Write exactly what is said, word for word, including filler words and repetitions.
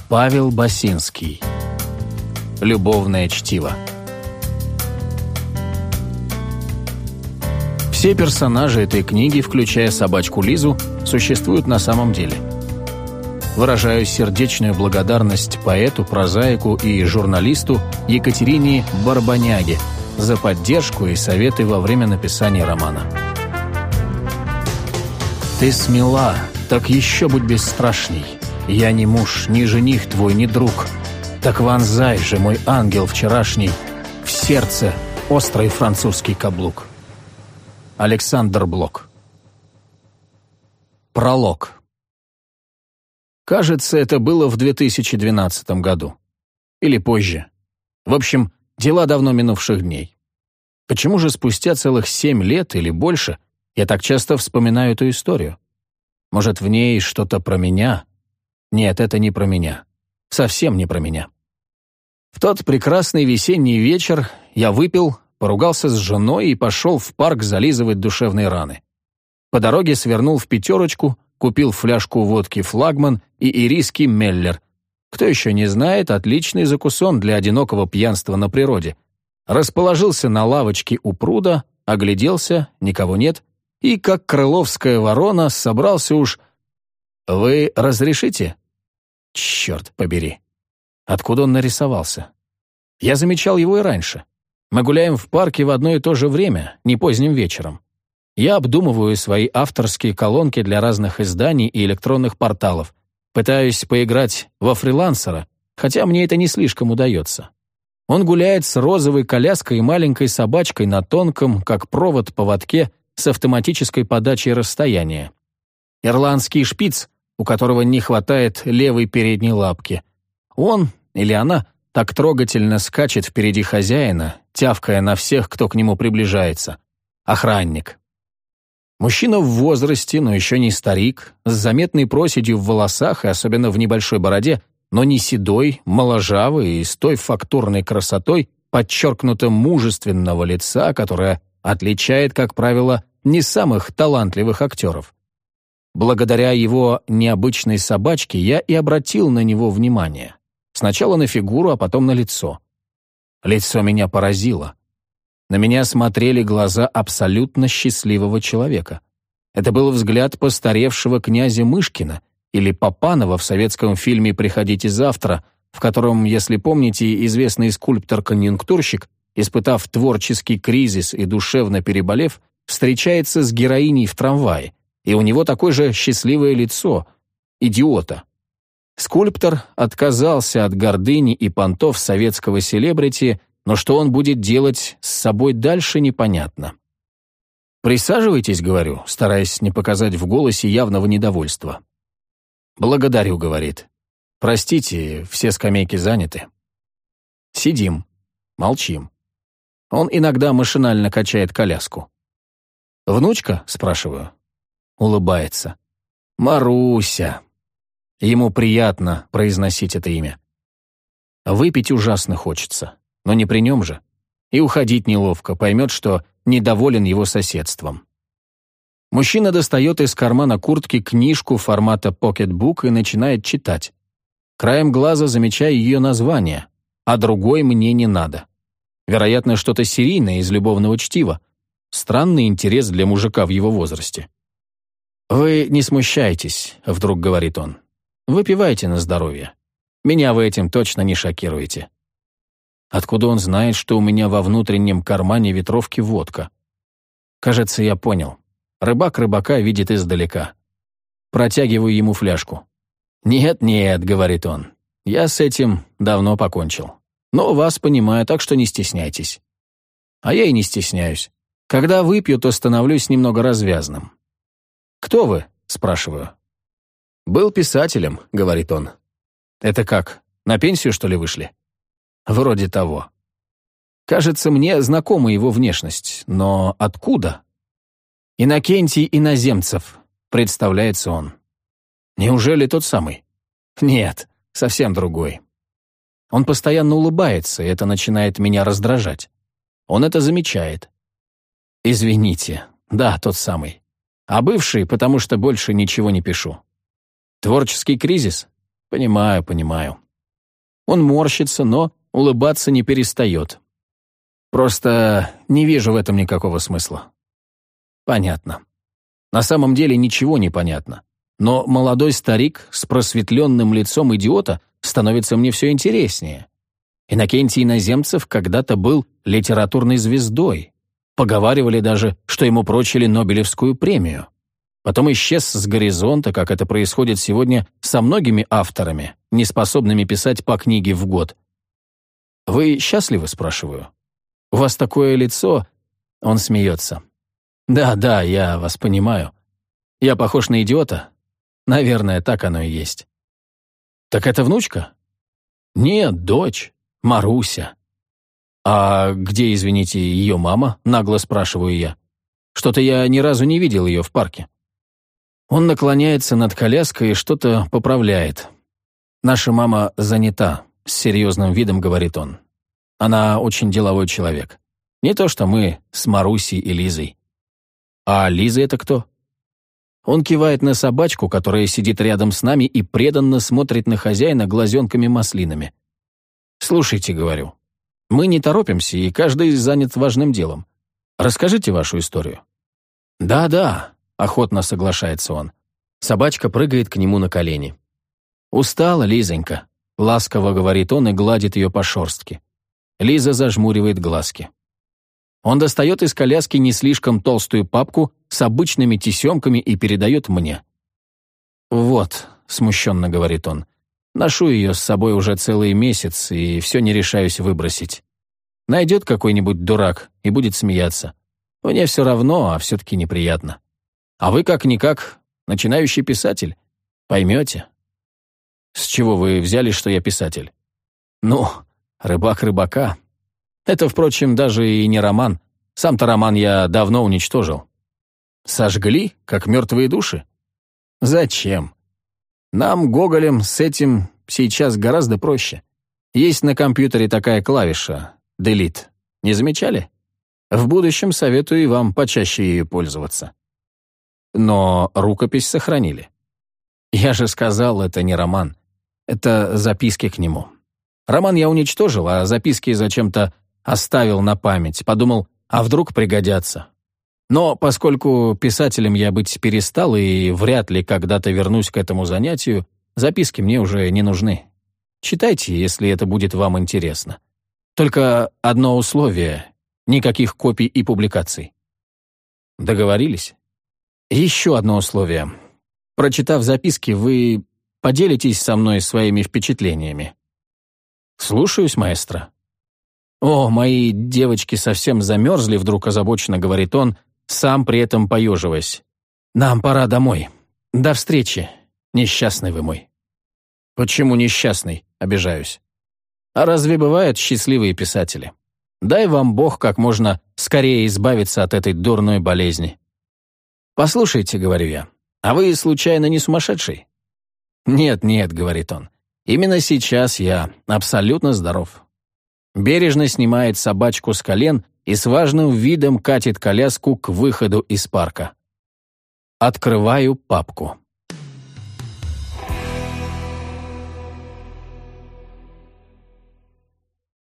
Павел Басинский. Любовное чтиво. Все персонажи этой книги, включая собачку Лизу, существуют на самом деле. Выражаю сердечную благодарность поэту, прозаику и журналисту Екатерине Барбаняге за поддержку и советы во время написания романа. «Ты смела, так еще будь бесстрашней. Я не муж, ни жених твой, ни друг. Так вонзай же, мой ангел вчерашний, в сердце острый французский каблук». Александр Блок. Пролог. Кажется, это было в две тысячи двенадцатом году. Или позже. В общем, дела давно минувших дней. Почему же спустя целых семь лет или больше я так часто вспоминаю эту историю? Может, в ней что-то про меня? Нет, это не про меня. Совсем не про меня. В тот прекрасный весенний вечер я выпил, поругался с женой и пошел в парк зализывать душевные раны. По дороге свернул в пятерочку, купил фляжку водки «Флагман» и ириски «Меллер». Кто еще не знает, отличный закусон для одинокого пьянства на природе. Расположился на лавочке у пруда, огляделся, никого нет, и, как крыловская ворона, собрался уж... «Вы разрешите?» Черт побери. Откуда он нарисовался? Я замечал его и раньше. Мы гуляем в парке в одно и то же время, не поздним вечером. Я обдумываю свои авторские колонки для разных изданий и электронных порталов. Пытаюсь поиграть во фрилансера, хотя мне это не слишком удается. Он гуляет с розовой коляской и маленькой собачкой на тонком, как провод, поводке с автоматической подачей расстояния. Ирландский шпиц, у которого не хватает левой передней лапки. Он или она так трогательно скачет впереди хозяина, тявкая на всех, кто к нему приближается. Охранник. Мужчина в возрасте, но еще не старик, с заметной проседью в волосах и особенно в небольшой бороде, но не седой, моложавый и с той фактурной красотой подчеркнуто мужественного лица, которая отличает, как правило, не самых талантливых актеров. Благодаря его необычной собачке я и обратил на него внимание. Сначала на фигуру, а потом на лицо. Лицо меня поразило. На меня смотрели глаза абсолютно счастливого человека. Это был взгляд постаревшего князя Мышкина или Папанова в советском фильме «Приходите завтра», в котором, если помните, известный скульптор-конъюнктурщик, испытав творческий кризис и душевно переболев, встречается с героиней в трамвае, и у него такое же счастливое лицо — идиота. Скульптор отказался от гордыни и понтов советского селебрити, но что он будет делать с собой дальше, непонятно. «Присаживайтесь», — говорю, стараясь не показать в голосе явного недовольства. «Благодарю», — говорит. «Простите, все скамейки заняты». Сидим, молчим. Он иногда машинально качает коляску. «Внучка?» — спрашиваю. Улыбается. «Маруся». Ему приятно произносить это имя. Выпить ужасно хочется, но не при нем же. И уходить неловко, поймет, что недоволен его соседством. Мужчина достает из кармана куртки книжку формата покетбук и начинает читать. Краем глаза замечаю ее название, а другой мне не надо. Вероятно, что-то серийное из любовного чтива. Странный интерес для мужика в его возрасте. «Вы не смущайтесь», — вдруг говорит он. «Выпивайте на здоровье. Меня вы этим точно не шокируете». Откуда он знает, что у меня во внутреннем кармане ветровки водка? Кажется, я понял. Рыбак рыбака видит издалека. Протягиваю ему фляжку. «Нет-нет», — говорит он, — «я с этим давно покончил. Но вас понимаю, так что не стесняйтесь». А я и не стесняюсь. Когда выпью, то становлюсь немного развязным. «Кто вы?» — спрашиваю. «Был писателем», — говорит он. «Это как, на пенсию, что ли, вышли?» «Вроде того». Кажется, мне знакома его внешность, но откуда? «Иннокентий Иноземцев», — представляется он. Неужели тот самый? Нет, совсем другой. Он постоянно улыбается, и это начинает меня раздражать. Он это замечает. «Извините, да, тот самый. А бывший, потому что больше ничего не пишу». «Творческий кризис?» Понимаю, понимаю. Он морщится, но улыбаться не перестает. Просто не вижу в этом никакого смысла. Понятно. На самом деле ничего не понятно. Но молодой старик с просветленным лицом идиота становится мне все интереснее. Иннокентий Иноземцев когда-то был литературной звездой. Поговаривали даже, что ему прочили Нобелевскую премию. Потом исчез с горизонта, как это происходит сегодня со многими авторами, не способными писать по книге в год. «Вы счастливы?» – спрашиваю. «У вас такое лицо...» – он смеется. «Да, да, я вас понимаю. Я похож на идиота? Наверное, так оно и есть». «Так это внучка?» «Нет, дочь. Маруся». «А где, извините, ее мама?» – нагло спрашиваю я. «Что-то я ни разу не видел ее в парке». Он наклоняется над коляской и что-то поправляет. «Наша мама занята», — с серьезным видом говорит он. «Она очень деловой человек. Не то что мы с Марусей и Лизой». «А Лиза это кто?» Он кивает на собачку, которая сидит рядом с нами и преданно смотрит на хозяина глазенками-маслинами. «Слушайте», — говорю, — «мы не торопимся, и каждый занят важным делом. Расскажите вашу историю». «Да-да», — охотно соглашается он. Собачка прыгает к нему на колени. «Устала, Лизонька», — ласково говорит он и гладит ее по шерстке. Лиза зажмуривает глазки. Он достает из коляски не слишком толстую папку с обычными тесемками и передает мне. «Вот», — смущенно говорит он, — «ношу ее с собой уже целый месяц и все не решаюсь выбросить. Найдет какой-нибудь дурак и будет смеяться. Мне все равно, а все-таки неприятно. А вы как-никак начинающий писатель. Поймете». «С чего вы взяли, что я писатель?» «Ну, рыбак рыбака. Это, впрочем, даже и не роман. Сам-то роман я давно уничтожил». «Сожгли, как мертвые души?» «Зачем? Нам, Гоголем, с этим сейчас гораздо проще. Есть на компьютере такая клавиша «Delete». Не замечали? В будущем советую и вам почаще ею пользоваться». «Но рукопись сохранили». «Я же сказал, это не роман. Это записки к нему. Роман я уничтожил, а записки зачем-то оставил на память. Подумал, а вдруг пригодятся. Но поскольку писателем я быть перестал и вряд ли когда-то вернусь к этому занятию, записки мне уже не нужны. Читайте, если это будет вам интересно. Только одно условие — никаких копий и публикаций». «Договорились?» «Еще одно условие. Прочитав записки, вы поделитесь со мной своими впечатлениями». «Слушаюсь, маэстро». «О, мои девочки совсем замерзли», — вдруг озабоченно говорит он, сам при этом поеживаясь. «Нам пора домой. До встречи, несчастный вы мой». «Почему несчастный?» — обижаюсь. «А разве бывают счастливые писатели? Дай вам Бог как можно скорее избавиться от этой дурной болезни». «Послушайте», — говорю я, — «а вы, случайно, не сумасшедший?» «Нет, нет», — говорит он, — «именно сейчас я абсолютно здоров». Бережно снимает собачку с колен и с важным видом катит коляску к выходу из парка. Открываю папку.